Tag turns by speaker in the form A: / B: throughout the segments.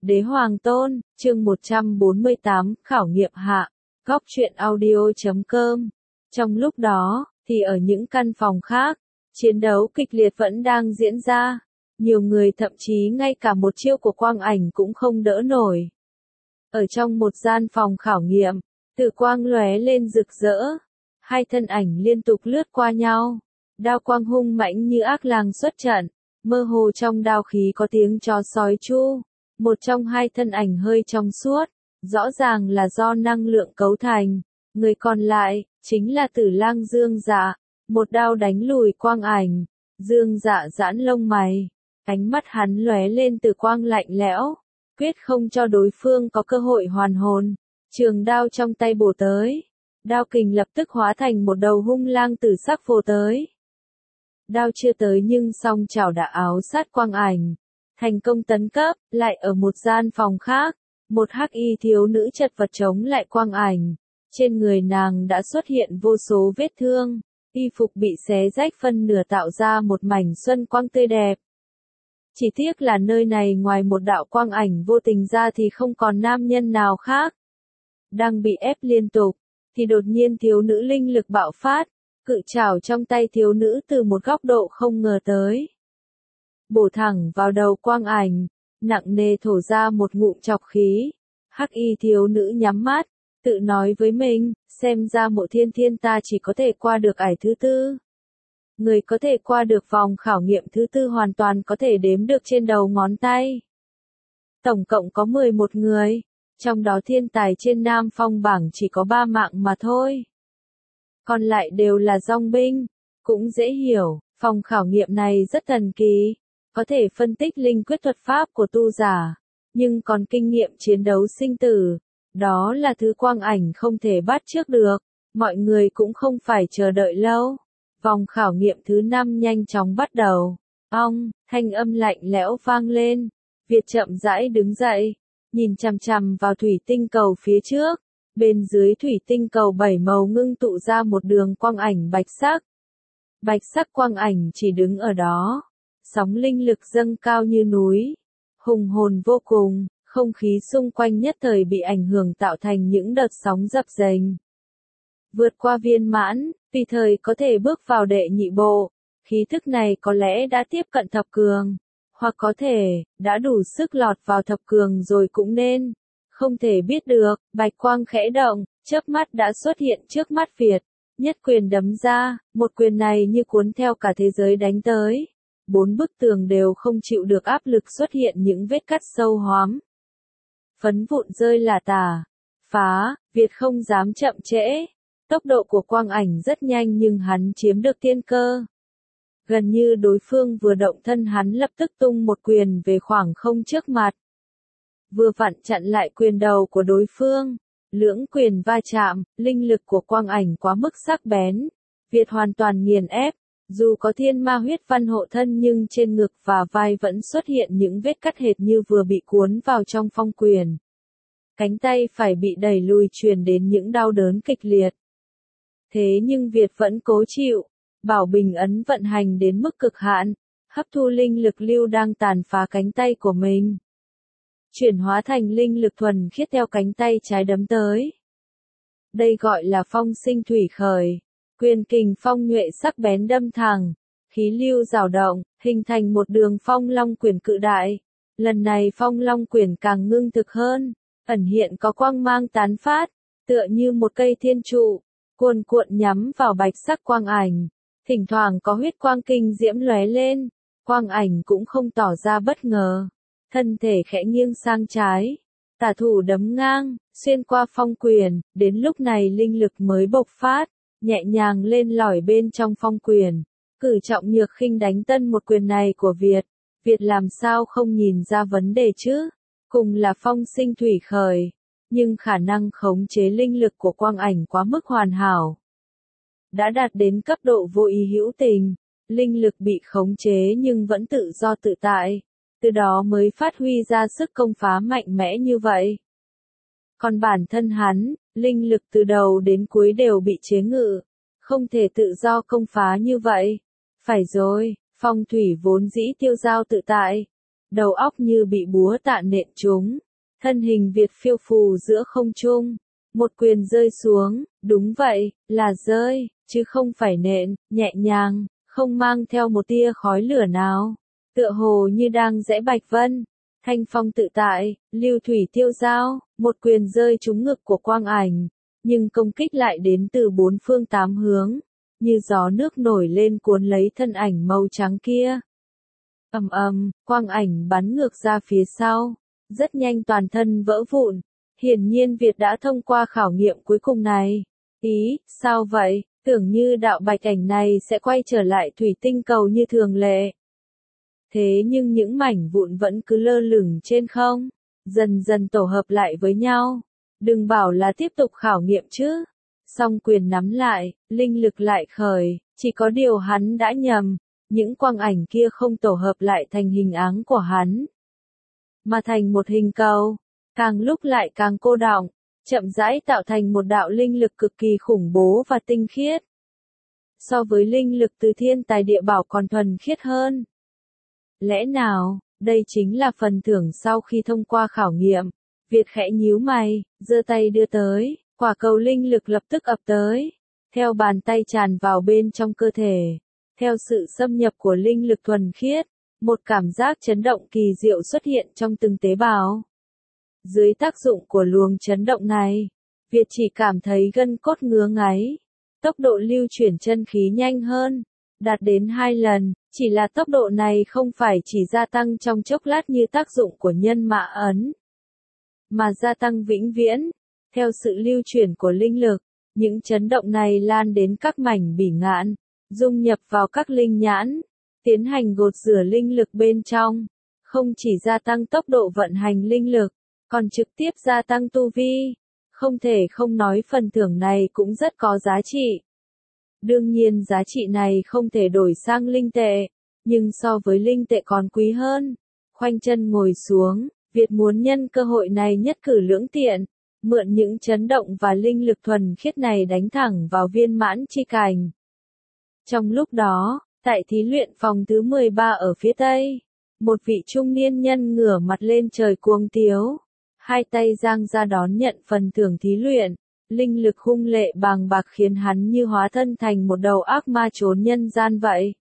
A: Đế Hoàng Tôn, chương 148, khảo nghiệm hạ, góc truyện audio.com. Trong lúc đó, thì ở những căn phòng khác, chiến đấu kịch liệt vẫn đang diễn ra. Nhiều người thậm chí ngay cả một chiêu của quang ảnh cũng không đỡ nổi. Ở trong một gian phòng khảo nghiệm, tử quang lóe lên rực rỡ. Hai thân ảnh liên tục lướt qua nhau. Đao quang hung mãnh như ác lang xuất trận. Mơ hồ trong đao khí có tiếng chó sói chu. Một trong hai thân ảnh hơi trong suốt, rõ ràng là do năng lượng cấu thành. Người còn lại, chính là Tử Lang Dương Dạ. Một đao đánh lùi quang ảnh. Dương Dạ giãn lông mày. Ánh mắt hắn lóe lên từ quang lạnh lẽo. Quyết không cho đối phương có cơ hội hoàn hồn. Trường đao trong tay bổ tới. Đao kình lập tức hóa thành một đầu hung lang tử sắc phô tới. Đao chưa tới nhưng song chảo đã áo sát quang ảnh. Thành công tấn cấp, lại ở một gian phòng khác. Một hắc y thiếu nữ chật vật chống lại quang ảnh. Trên người nàng đã xuất hiện vô số vết thương. Y phục bị xé rách phân nửa tạo ra một mảnh xuân quang tươi đẹp. Chỉ tiếc là nơi này ngoài một đạo quang ảnh vô tình ra thì không còn nam nhân nào khác. Đang bị ép liên tục, thì đột nhiên thiếu nữ linh lực bạo phát. Cự chảo trong tay thiếu nữ từ một góc độ không ngờ tới. Bổ thẳng vào đầu quang ảnh, nặng nề thổ ra một ngụm chọc khí. Hắc y thiếu nữ nhắm mắt, tự nói với mình, xem ra Mộ Thiên Thiên ta chỉ có thể qua được ải thứ tư. Người có thể qua được vòng khảo nghiệm thứ tư hoàn toàn có thể đếm được trên đầu ngón tay. Tổng cộng có 11 người, trong đó thiên tài trên Nam Phong bảng chỉ có 3 mạng mà thôi. Còn lại đều là dong binh, cũng dễ hiểu, phòng khảo nghiệm này rất thần kỳ, có thể phân tích linh quyết thuật pháp của tu giả, nhưng còn kinh nghiệm chiến đấu sinh tử, đó là thứ quang ảnh không thể bắt chước được, mọi người cũng không phải chờ đợi lâu. Vòng khảo nghiệm thứ 5 nhanh chóng bắt đầu. Thanh âm lạnh lẽo vang lên. Việt chậm rãi đứng dậy, nhìn chằm chằm vào thủy tinh cầu phía trước. Bên dưới thủy tinh cầu 7 màu ngưng tụ ra một đường quang ảnh bạch sắc. Bạch sắc quang ảnh chỉ đứng ở đó. Sóng linh lực dâng cao như núi. Hùng hồn vô cùng, không khí xung quanh nhất thời bị ảnh hưởng tạo thành những đợt sóng dập dềnh. Vượt qua viên mãn, tùy thời có thể bước vào đệ nhị bộ, khí thức này có lẽ đã tiếp cận thập cường, hoặc có thể, đã đủ sức lọt vào thập cường rồi cũng nên, không thể biết được, bạch quang khẽ động, chớp mắt đã xuất hiện trước mắt Việt, nhất quyền đấm ra, một quyền này như cuốn theo cả thế giới đánh tới, 4 bức tường đều không chịu được áp lực xuất hiện những vết cắt sâu hoắm. Phấn vụn rơi lả tả, phá, Việt không dám chậm trễ. Tốc độ của quang ảnh rất nhanh nhưng hắn chiếm được tiên cơ. Gần như đối phương vừa động thân hắn lập tức tung một quyền về khoảng không trước mặt. Vừa vặn chặn lại quyền đầu của đối phương. Lưỡng quyền va chạm, linh lực của quang ảnh quá mức sắc bén. Việt hoàn toàn nghiền ép. Dù có thiên ma huyết văn hộ thân nhưng trên ngực và vai vẫn xuất hiện những vết cắt hệt như vừa bị cuốn vào trong phong quyền. Cánh tay phải bị đẩy lùi truyền đến những đau đớn kịch liệt. Thế nhưng Việt vẫn cố chịu, bảo bình ấn vận hành đến mức cực hạn, hấp thu linh lực lưu đang tàn phá cánh tay của mình. Chuyển hóa thành linh lực thuần khiết theo cánh tay trái đấm tới. Đây gọi là phong sinh thủy khởi, quyền kình phong nhuệ sắc bén đâm thẳng, khí lưu rào động, hình thành một đường phong long quyền cự đại. Lần này phong long quyền càng ngưng thực hơn, ẩn hiện có quang mang tán phát, tựa như một cây thiên trụ. Cuồn cuộn nhắm vào bạch sắc quang ảnh, thỉnh thoảng có huyết quang kinh diễm lóe lên, quang ảnh cũng không tỏ ra bất ngờ, thân thể khẽ nghiêng sang trái, tả thủ đấm ngang, xuyên qua phong quyền, đến lúc này linh lực mới bộc phát, nhẹ nhàng lên lỏi bên trong phong quyền, cử trọng nhược khinh đánh tân một quyền này của Việt làm sao không nhìn ra vấn đề chứ, cùng là phong sinh thủy khởi. Nhưng khả năng khống chế linh lực của quang ảnh quá mức hoàn hảo. Đã đạt đến cấp độ vô ý hữu tình, linh lực bị khống chế nhưng vẫn tự do tự tại, từ đó mới phát huy ra sức công phá mạnh mẽ như vậy. Còn bản thân hắn, linh lực từ đầu đến cuối đều bị chế ngự, không thể tự do công phá như vậy. Phải rồi, phong thủy vốn dĩ tiêu dao tự tại. đầu óc như bị búa tạ nện trúng, thân hình Việt phiêu phù giữa không trung, một quyền rơi xuống, đúng vậy, là rơi, chứ không phải nện, nhẹ nhàng, không mang theo một tia khói lửa nào, tựa hồ như đang giẽ bạch vân, thanh phong tự tại, lưu thủy tiêu dao, một quyền rơi trúng ngực của Quang Ảnh, nhưng công kích lại đến từ bốn phương tám hướng, như gió nước nổi lên cuốn lấy thân ảnh màu trắng kia. Ầm ầm, Quang Ảnh bắn ngược ra phía sau, rất nhanh toàn thân vỡ vụn. Hiển nhiên Việt đã thông qua khảo nghiệm cuối cùng này. Ý, sao vậy? Tưởng như đạo bạch ảnh này sẽ quay trở lại thủy tinh cầu như thường lệ. Thế nhưng những mảnh vụn vẫn cứ lơ lửng trên không, dần dần tổ hợp lại với nhau. Đừng bảo là tiếp tục khảo nghiệm chứ. Song quyền nắm lại, linh lực lại khởi, chỉ có điều hắn đã nhầm. Những quang ảnh kia không tổ hợp lại thành hình áng của hắn, mà thành một hình cầu, càng lúc lại càng cô đọng, chậm rãi tạo thành một đạo linh lực cực kỳ khủng bố và tinh khiết. So với linh lực từ thiên tài địa bảo còn thuần khiết hơn. Lẽ nào, đây chính là phần thưởng sau khi thông qua khảo nghiệm? Việt khẽ nhíu mày, giơ tay đưa tới, quả cầu linh lực lập tức ập tới, theo bàn tay tràn vào bên trong cơ thể. Theo sự xâm nhập của linh lực thuần khiết, một cảm giác chấn động kỳ diệu xuất hiện trong từng tế bào. Dưới tác dụng của luồng chấn động này, Việt chỉ cảm thấy gân cốt ngứa ngáy, tốc độ lưu chuyển chân khí nhanh hơn, đạt đến 2 lần, chỉ là tốc độ này không phải chỉ gia tăng trong chốc lát như tác dụng của nhân mã ấn, mà gia tăng vĩnh viễn. Theo sự lưu chuyển của linh lực, những chấn động này lan đến các mảnh bỉ ngạn, dung nhập vào các linh nhãn, tiến hành gột rửa linh lực bên trong, không chỉ gia tăng tốc độ vận hành linh lực, còn trực tiếp gia tăng tu vi. Không thể không nói phần thưởng này cũng rất có giá trị. Đương nhiên giá trị này không thể đổi sang linh tệ, nhưng so với linh tệ còn quý hơn. Khoanh chân ngồi xuống, Việt muốn nhân cơ hội này nhất cử lưỡng tiện, mượn những chấn động và linh lực thuần khiết này đánh thẳng vào viên mãn chi cảnh. Trong lúc đó, tại thí luyện phòng thứ 13 ở phía tây, một vị trung niên nhân ngửa mặt lên trời cuồng tiếu, hai tay giang ra đón nhận phần thưởng thí luyện, linh lực hung lệ bàng bạc khiến hắn như hóa thân thành một đầu ác ma trốn nhân gian vậy.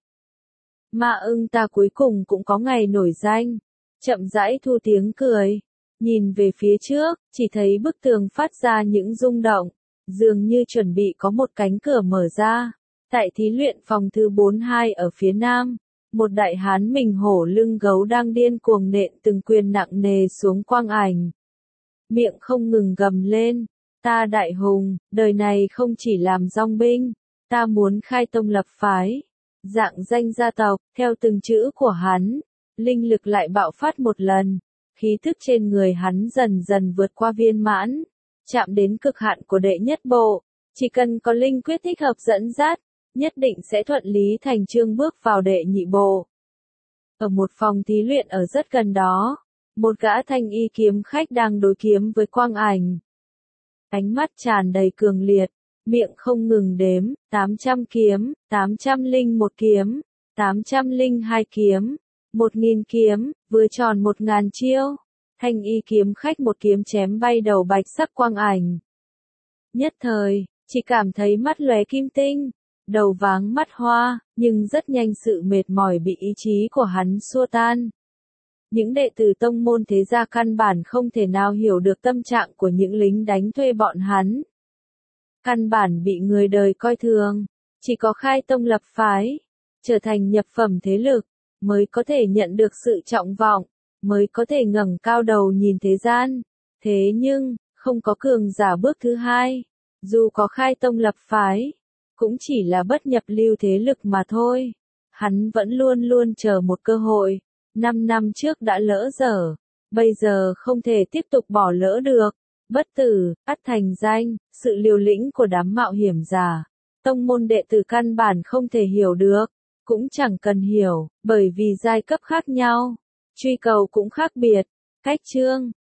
A: Ma ưng ta cuối cùng cũng có ngày nổi danh, chậm rãi thu tiếng cười, nhìn về phía trước, chỉ thấy bức tường phát ra những rung động, dường như chuẩn bị có một cánh cửa mở ra. Tại thí luyện phòng thứ 42 ở phía nam, một đại hán mình hổ lưng gấu đang điên cuồng nện từng quyền nặng nề xuống Quang Ảnh. Miệng không ngừng gầm lên, ta đại hùng, đời này không chỉ làm dong binh, ta muốn khai tông lập phái, dạng danh gia tộc. Theo từng chữ của hắn, linh lực lại bạo phát một lần, khí thức trên người hắn dần dần vượt qua viên mãn, chạm đến cực hạn của đệ nhất bộ, chỉ cần có linh quyết thích hợp dẫn dắt, nhất định sẽ thuận lý thành chương bước vào đệ nhị bộ. Ở một phòng thí luyện ở rất gần đó, một gã thanh y kiếm khách đang đối kiếm với Quang Ảnh. Ánh mắt tràn đầy cường liệt, miệng không ngừng đếm, 800 kiếm, 801 kiếm, 802 kiếm, 1000 kiếm, vừa tròn 1000 chiêu. Thanh y kiếm khách một kiếm chém bay đầu bạch sắc Quang Ảnh. Nhất thời, chỉ cảm thấy mắt lóe kim tinh, đầu váng mắt hoa, nhưng rất nhanh sự mệt mỏi bị ý chí của hắn xua tan. Những đệ tử tông môn thế gia căn bản không thể nào hiểu được tâm trạng của những lính đánh thuê bọn hắn. Căn bản bị người đời coi thường, chỉ có khai tông lập phái, trở thành nhập phẩm thế lực, mới có thể nhận được sự trọng vọng, mới có thể ngẩng cao đầu nhìn thế gian. Thế nhưng, không có cường giả bước thứ hai, dù có khai tông lập phái, cũng chỉ là bất nhập lưu thế lực mà thôi. Hắn vẫn luôn luôn chờ một cơ hội, 5 năm trước đã lỡ dở, bây giờ không thể tiếp tục bỏ lỡ được. Bất tử, ắt thành danh, sự liều lĩnh của đám mạo hiểm giả, tông môn đệ tử căn bản không thể hiểu được, cũng chẳng cần hiểu, bởi vì giai cấp khác nhau, truy cầu cũng khác biệt, cách chương,